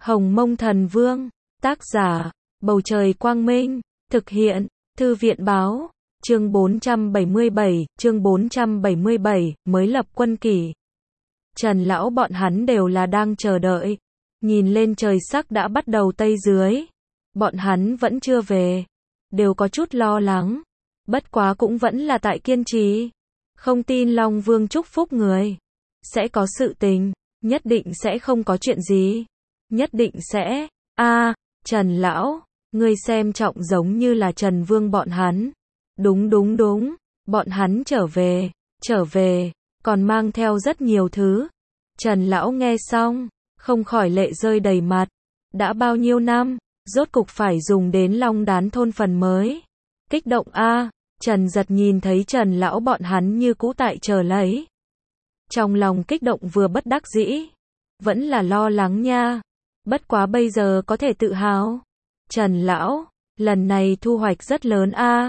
Hồng Mông Thần Vương, tác giả, Bầu Trời Quang Minh, thực hiện, Thư viện Báo, chương 477, mới lập quân kỷ. Trần lão bọn hắn đều là đang chờ đợi, nhìn lên trời sắc đã bắt đầu tây dưới, bọn hắn vẫn chưa về, đều có chút lo lắng, bất quá cũng vẫn là tại kiên trì, không tin Long Vương chúc phúc người, sẽ có sự tình, nhất định sẽ không có chuyện gì, nhất định sẽ, Trần lão, ngươi xem trọng giống như là Trần Vương bọn hắn, đúng, bọn hắn trở về, còn mang theo rất nhiều thứ. Trần lão nghe xong, không khỏi lệ rơi đầy mặt, đã bao nhiêu năm, rốt cục phải dùng đến Long Đán thôn phần mới. Kích động Trần Giật nhìn thấy Trần lão bọn hắn như cũ tại chờ lấy. Trong lòng kích động vừa bất đắc dĩ, vẫn là lo lắng nha. Bất quá bây giờ có thể tự hào. Trần lão, lần này thu hoạch rất lớn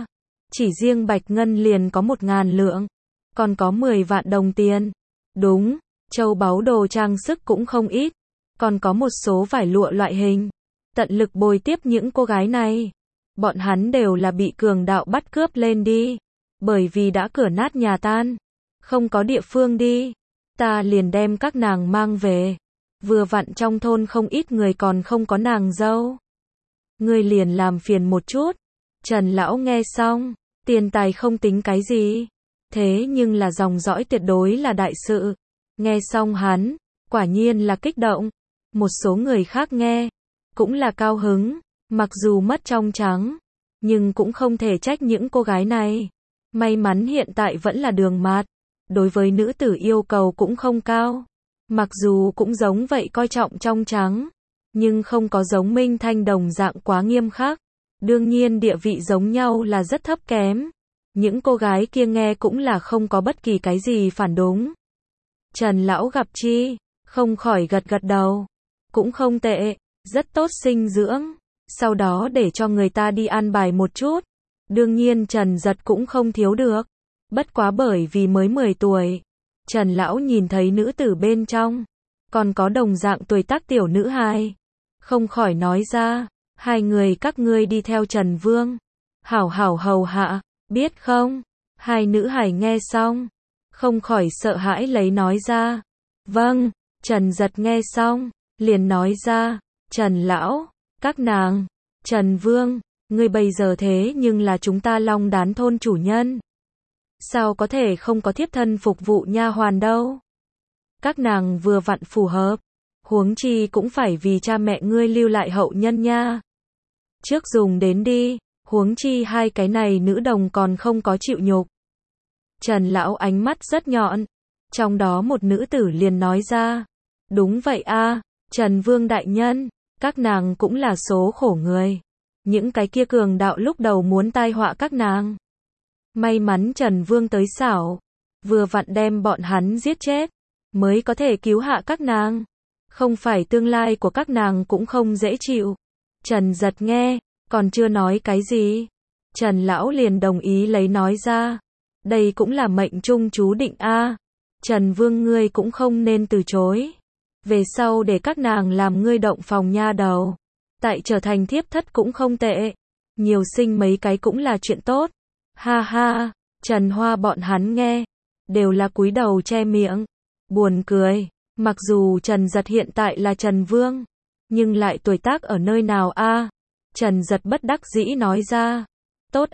chỉ riêng bạch ngân liền có 1000 lượng, còn có 10 vạn đồng tiền. Đúng, châu báu đồ trang sức cũng không ít, còn có một số vải lụa loại hình. Tận lực bồi tiếp những cô gái này. Bọn hắn đều là bị cường đạo bắt cướp lên đi, bởi vì đã cửa nát nhà tan, không có địa phương đi. Ta liền đem các nàng mang về. Vừa vặn trong thôn không ít người còn không có nàng dâu. Ngươi liền làm phiền một chút. Trần lão nghe xong, tiền tài không tính cái gì, thế nhưng là dòng dõi tuyệt đối là đại sự. Nghe xong hắn, quả nhiên là kích động. Một số người khác nghe, cũng là cao hứng, mặc dù mất trong trắng, nhưng cũng không thể trách những cô gái này. May mắn hiện tại vẫn là đường mạt, đối với nữ tử yêu cầu cũng không cao. Mặc dù cũng giống vậy coi trọng trong trắng, nhưng không có giống Minh Thanh đồng dạng quá nghiêm khắc. Đương nhiên địa vị giống nhau là rất thấp kém. Những cô gái kia nghe cũng là không có bất kỳ cái gì phản đúng. Trần lão gặp chi, không khỏi gật gật đầu. Cũng không tệ, rất tốt sinh dưỡng. Sau đó để cho người ta đi an bài một chút. Đương nhiên Trần Giật cũng không thiếu được. Bất quá bởi vì mới 10 tuổi. Trần lão nhìn thấy nữ tử bên trong, còn có đồng dạng tuổi tác tiểu nữ hài, không khỏi nói ra, hai người các ngươi đi theo Trần Vương, hảo hảo hầu hạ, biết không? Hai nữ hài nghe xong, không khỏi sợ hãi lấy nói ra, vâng. Trần Giật nghe xong, liền nói ra, Trần lão, các nàng, Trần Vương, ngươi bây giờ thế nhưng là chúng ta Long Đán thôn chủ nhân. Sao có thể không có thiếp thân phục vụ nha hoàn đâu? Các nàng vừa vặn phù hợp, huống chi cũng phải vì cha mẹ ngươi lưu lại hậu nhân nha. Trước dùng đến đi, huống chi hai cái này nữ đồng còn không có chịu nhục. Trần lão ánh mắt rất nhọn, trong đó một nữ tử liền nói ra, đúng vậy Trần Vương đại nhân, các nàng cũng là số khổ người. Những cái kia cường đạo lúc đầu muốn tai họa các nàng. May mắn Trần Vương tới xảo, vừa vặn đem bọn hắn giết chết, mới có thể cứu hạ các nàng. Không phải tương lai của các nàng cũng không dễ chịu. Trần Giật nghe, còn chưa nói cái gì. Trần lão liền đồng ý lấy nói ra. Đây cũng là mệnh trung chú định Trần Vương ngươi cũng không nên từ chối. Về sau để các nàng làm ngươi động phòng nha đầu. Tại trở thành thiếp thất cũng không tệ. Nhiều sinh mấy cái cũng là chuyện tốt. Ha ha, Trần Hoa bọn hắn nghe, đều là cúi đầu che miệng, buồn cười. Mặc dù Trần Giật hiện tại là Trần Vương, nhưng lại tuổi tác ở nơi nào Trần Giật bất đắc dĩ nói ra, tốt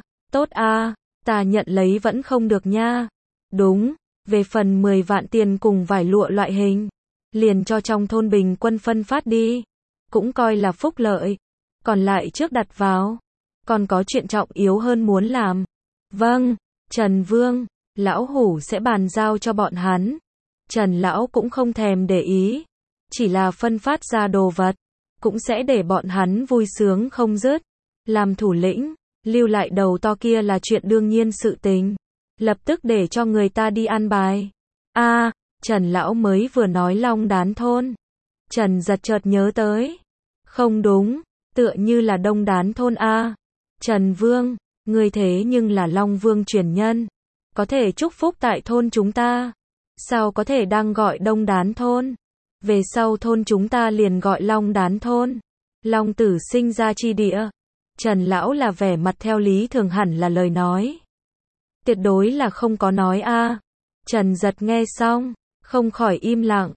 ta nhận lấy vẫn không được nha. Đúng, về phần 10 vạn tiền cùng vải lụa loại hình, liền cho trong thôn bình quân phân phát đi, cũng coi là phúc lợi, còn lại trước đặt vào. Còn có chuyện trọng yếu hơn muốn làm. Vâng, Trần Vương, lão hủ sẽ bàn giao cho bọn hắn. Trần lão cũng không thèm để ý, chỉ là phân phát ra đồ vật, cũng sẽ để bọn hắn vui sướng không dứt. Làm thủ lĩnh, lưu lại đầu to kia là chuyện đương nhiên sự tình. Lập tức để cho người ta đi an bài. Trần lão mới vừa nói Long Đán thôn. Trần Giật chợt nhớ tới. Không đúng, tựa như là Đông Đán thôn Trần Vương, ngươi thế nhưng là Long Vương truyền nhân, có thể chúc phúc tại thôn chúng ta, sao có thể đang gọi Đông Đán thôn? Về sau thôn chúng ta liền gọi Long Đán thôn. Long tử sinh ra chi địa. Trần lão là vẻ mặt theo lý thường hẳn là lời nói. Tuyệt đối là không có nói a. Trần Giật nghe xong, không khỏi im lặng.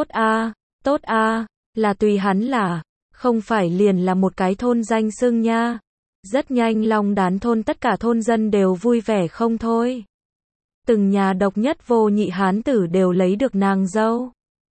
Tốt a, là tùy hắn là, không phải liền là một cái thôn danh xưng nha. Rất nhanh Long Đán thôn tất cả thôn dân đều vui vẻ không thôi. Từng nhà độc nhất vô nhị hán tử đều lấy được nàng dâu.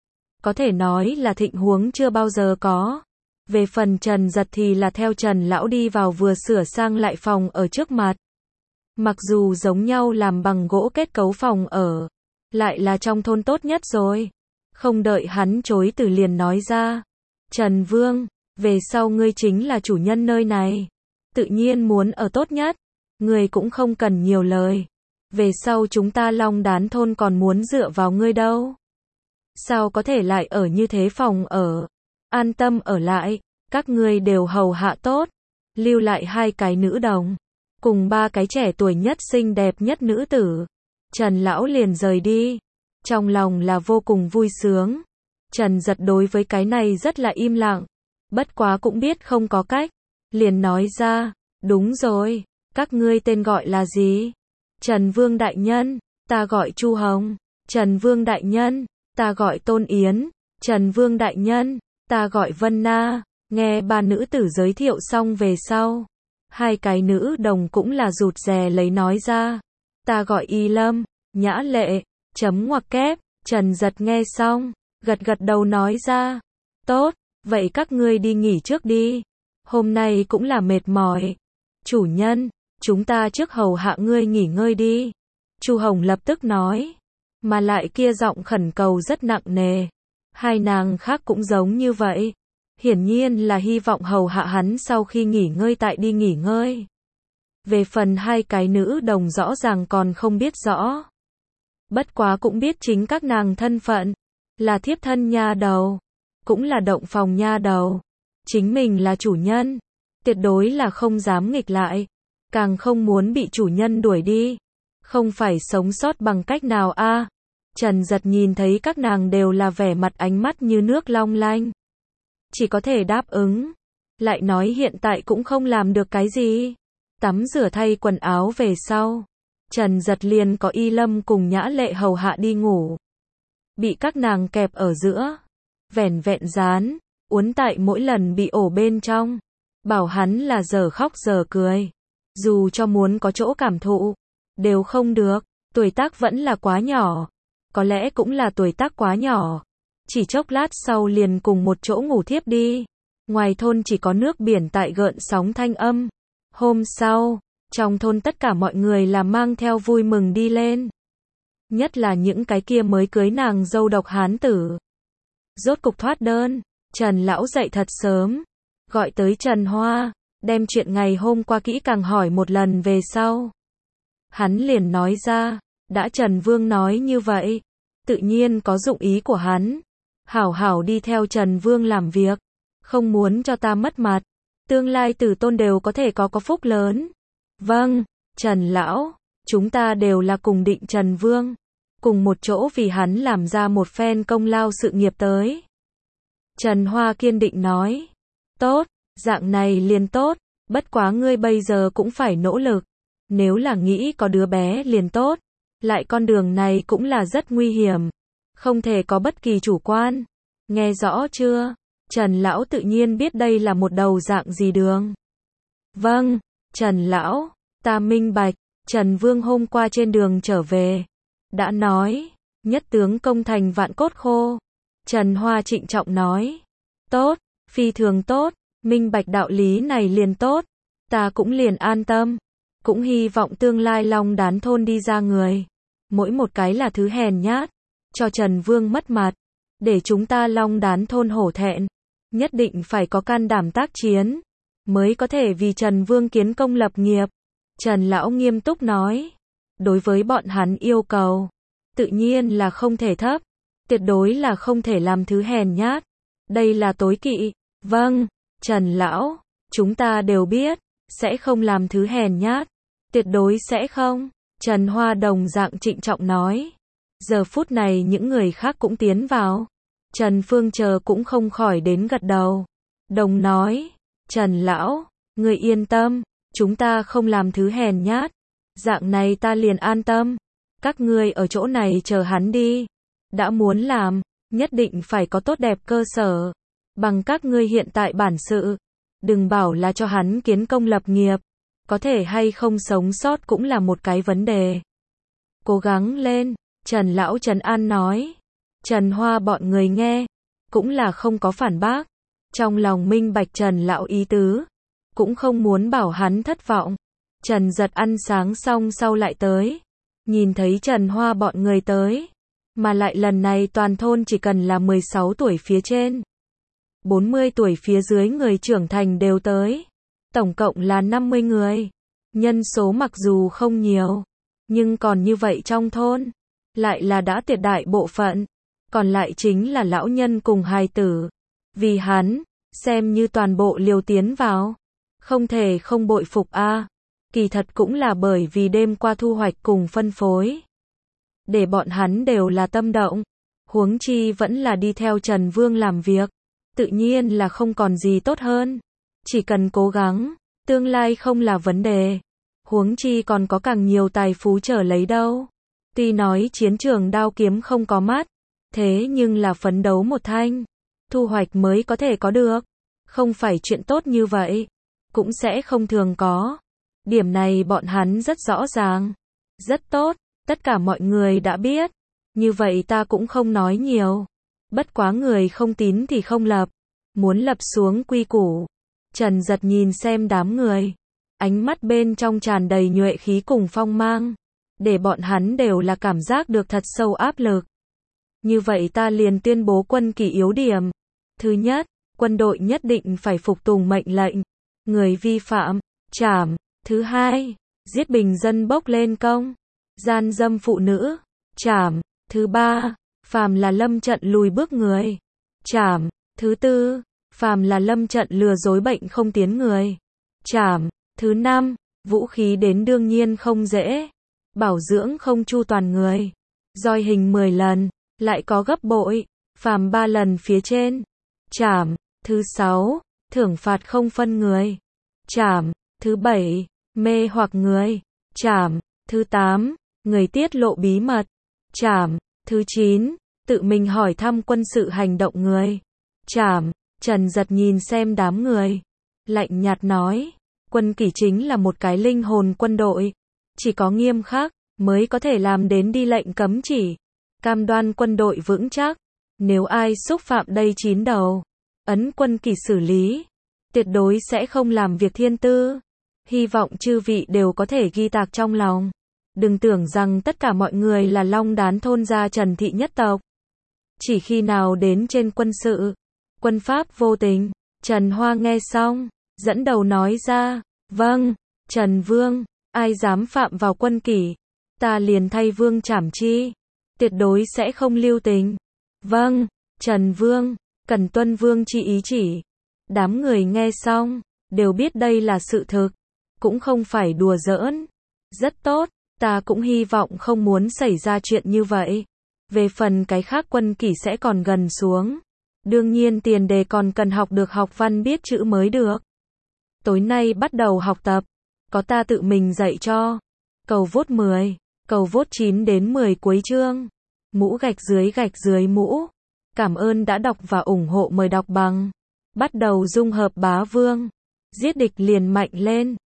Có thể nói là thịnh huống chưa bao giờ có. Về phần Trần Giật thì là theo Trần lão đi vào vừa sửa sang lại phòng ở trước mặt. Mặc dù giống nhau làm bằng gỗ kết cấu phòng ở, lại là trong thôn tốt nhất rồi. Không đợi hắn chối từ liền nói ra. Trần Vương, về sau ngươi chính là chủ nhân nơi này. Tự nhiên muốn ở tốt nhất. Ngươi cũng không cần nhiều lời. Về sau chúng ta Long Đán thôn còn muốn dựa vào ngươi đâu. Sao có thể lại ở như thế phòng ở. An tâm ở lại, các ngươi đều hầu hạ tốt. Lưu lại 2 cái nữ đồng, cùng 3 cái trẻ tuổi nhất xinh đẹp nhất nữ tử. Trần lão liền rời đi. Trong lòng là vô cùng vui sướng. Trần Giật đối với cái này rất là im lặng. Bất quá cũng biết không có cách. Liền nói ra, đúng rồi, các ngươi tên gọi là gì? Trần Vương đại nhân, ta gọi Chu Hồng. Trần Vương đại nhân, ta gọi Tôn Yến. Trần Vương đại nhân, ta gọi Vân Na. Nghe 3 nữ tử giới thiệu xong về sau, 2 cái nữ đồng cũng là rụt rè lấy nói ra. Ta gọi Y Lâm, Nhã Lệ, chấm ngoặc kép. Trần Giật nghe xong, gật đầu nói ra. Tốt, vậy các ngươi đi nghỉ trước đi. Hôm nay cũng là mệt mỏi. Chủ nhân, chúng ta trước hầu hạ ngươi nghỉ ngơi đi. Chu Hồng lập tức nói. Mà lại kia giọng khẩn cầu rất nặng nề. 2 nàng khác cũng giống như vậy. Hiển nhiên là hy vọng hầu hạ hắn sau khi nghỉ ngơi tại đi nghỉ ngơi. Về phần 2 cái nữ đồng rõ ràng còn không biết rõ. Bất quá cũng biết chính các nàng thân phận. Là thiếp thân nha đầu. Cũng là động phòng nha đầu. Chính mình là chủ nhân. Tuyệt đối là không dám nghịch lại. Càng không muốn bị chủ nhân đuổi đi. Không phải sống sót bằng cách nào a. Trần Giật nhìn thấy các nàng đều là vẻ mặt ánh mắt như nước long lanh. Chỉ có thể đáp ứng. Lại nói hiện tại cũng không làm được cái gì. Tắm rửa thay quần áo về sau. Trần Giật liền có Y Lâm cùng Nhã Lệ hầu hạ đi ngủ. Bị các nàng kẹp ở giữa. Vẻn vẹn dán. Uốn tại mỗi lần bị ổ bên trong. Bảo hắn là giờ khóc giờ cười. Dù cho muốn có chỗ cảm thụ. Đều không được. Tuổi tác vẫn là quá nhỏ. Có lẽ cũng là tuổi tác quá nhỏ. Chỉ chốc lát sau liền cùng một chỗ ngủ thiếp đi. Ngoài thôn chỉ có nước biển tại gợn sóng thanh âm. Hôm sau, trong thôn tất cả mọi người là mang theo vui mừng đi lên. Nhất là những cái kia mới cưới nàng dâu độc hán tử. Rốt cục thoát đơn, Trần lão dậy thật sớm. Gọi tới Trần Hoa, đem chuyện ngày hôm qua kỹ càng hỏi một lần về sau. Hắn liền nói ra, đã Trần Vương nói như vậy, tự nhiên có dụng ý của hắn. Hảo hảo đi theo Trần Vương làm việc, không muốn cho ta mất mặt. Tương lai tử tôn đều có thể có phúc lớn. Vâng, Trần lão, chúng ta đều là cùng định Trần Vương, cùng một chỗ vì hắn làm ra một phen công lao sự nghiệp tới. Trần Hoa kiên định nói, tốt, dạng này liền tốt, bất quá ngươi bây giờ cũng phải nỗ lực. Nếu là nghĩ có đứa bé liền tốt, lại con đường này cũng là rất nguy hiểm. Không thể có bất kỳ chủ quan. Nghe rõ chưa? Trần lão tự nhiên biết đây là một đầu dạng gì đường. Vâng, Trần lão, ta minh bạch. Trần Vương hôm qua trên đường trở về, đã nói, nhất tướng công thành vạn cốt khô. Trần Hoa trịnh trọng nói, tốt, phi thường tốt, minh bạch đạo lý này liền tốt. Ta cũng liền an tâm. Cũng hy vọng tương lai Long Đán thôn đi ra người. Mỗi một cái là thứ hèn nhát. Cho Trần Vương mất mặt. Để chúng ta Long Đán thôn hổ thẹn. Nhất định phải có can đảm tác chiến. Mới có thể vì Trần Vương kiến công lập nghiệp. Trần lão nghiêm túc nói. Đối với bọn hắn yêu cầu. Tự nhiên là không thể thấp. Tuyệt đối là không thể làm thứ hèn nhát. Đây là tối kỵ. Vâng, Trần lão, chúng ta đều biết. Sẽ không làm thứ hèn nhát. Tuyệt đối sẽ không. Trần Hoa đồng dạng trịnh trọng nói. Giờ phút này những người khác cũng tiến vào. Trần Phương chờ cũng không khỏi đến gật đầu. Đồng nói, Trần lão, người yên tâm, chúng ta không làm thứ hèn nhát. Dạng này ta liền an tâm. Các ngươi ở chỗ này chờ hắn đi. Đã muốn làm, nhất định phải có tốt đẹp cơ sở. Bằng các ngươi hiện tại bản sự. Đừng bảo là cho hắn kiến công lập nghiệp. Có thể hay không sống sót cũng là một cái vấn đề. Cố gắng lên, Trần lão trấn an nói. Trần Hoa bọn người nghe, cũng là không có phản bác. Trong lòng minh bạch Trần lão ý tứ, cũng không muốn bảo hắn thất vọng. Trần Giật ăn sáng xong sau lại tới, nhìn thấy Trần Hoa bọn người tới, mà lại lần này toàn thôn chỉ cần là 16 tuổi phía trên, 40 tuổi phía dưới người trưởng thành đều tới. Tổng cộng là 50 người. Nhân số mặc dù không nhiều, nhưng còn như vậy trong thôn, lại là đã tuyệt đại bộ phận. Còn lại chính là lão nhân cùng hài tử. Vì hắn, xem như toàn bộ liều tiến vào. Không thể không bội phục a. Kỳ thật cũng là bởi vì đêm qua thu hoạch cùng phân phối. Để bọn hắn đều là tâm động. Huống chi vẫn là đi theo Trần Vương làm việc. Tự nhiên là không còn gì tốt hơn. Chỉ cần cố gắng, tương lai không là vấn đề. Huống chi còn có càng nhiều tài phú trở lấy đâu. Tuy nói chiến trường đao kiếm không có mắt, thế nhưng là phấn đấu một thanh, thu hoạch mới có thể có được. Không phải chuyện tốt như vậy, cũng sẽ không thường có. Điểm này bọn hắn rất rõ ràng. Rất tốt, tất cả mọi người đã biết. Như vậy ta cũng không nói nhiều. Bất quá người không tín thì không lập. Muốn lập xuống quy củ. Trần Giật nhìn xem đám người. Ánh mắt bên trong tràn đầy nhuệ khí cùng phong mang. Để bọn hắn đều là cảm giác được thật sâu áp lực. Như vậy ta liền tuyên bố quân kỷ yếu điểm. Thứ nhất, quân đội nhất định phải phục tùng mệnh lệnh. Người vi phạm, trảm. Thứ hai, giết bình dân bốc lên công. Gian dâm phụ nữ, trảm. Thứ ba, phàm là lâm trận lùi bước người, trảm. Thứ tư, phàm là lâm trận lừa dối bệnh không tiến người, trảm. Thứ năm, vũ khí đến đương nhiên không dễ, bảo dưỡng không chu toàn người, roi hình 10 lần, lại có gấp bội, phàm 3 lần phía trên, trảm. Thứ sáu, thưởng phạt không phân người, trảm. Thứ bảy, mê hoặc người, trảm. Thứ 8, người tiết lộ bí mật, trảm. Thứ 9, tự mình hỏi thăm quân sự hành động người, trảm. Trần Giật nhìn xem đám người, lạnh nhạt nói, quân kỷ chính là một cái linh hồn quân đội, chỉ có nghiêm khắc mới có thể làm đến đi lệnh cấm chỉ, cam đoan quân đội vững chắc. Nếu ai xúc phạm đây 9 đầu, ấn quân kỷ xử lý, tuyệt đối sẽ không làm việc thiên tư. Hy vọng chư vị đều có thể ghi tạc trong lòng. Đừng tưởng rằng tất cả mọi người là Long Đán thôn gia Trần thị nhất tộc. Chỉ khi nào đến trên quân sự, quân pháp vô tình. Trần Hoa nghe xong, dẫn đầu nói ra, vâng, Trần Vương, ai dám phạm vào quân kỷ, ta liền thay Vương trảm chi, tuyệt đối sẽ không lưu tình. Vâng, Trần Vương, cần tuân Vương chi ý chỉ. Đám người nghe xong, đều biết đây là sự thực, cũng không phải đùa giỡn. Rất tốt, ta cũng hy vọng không muốn xảy ra chuyện như vậy. Về phần cái khác quân kỷ sẽ còn gần xuống. Đương nhiên tiền đề còn cần học được học văn biết chữ mới được. Tối nay bắt đầu học tập, có ta tự mình dạy cho. Cầu vốt 10, cầu vốt 9 đến 10 cuối chương. Mũ gạch dưới mũ. Cảm ơn đã đọc và ủng hộ, mời đọc bằng. Bắt đầu dung hợp bá vương. Giết địch liền mạnh lên.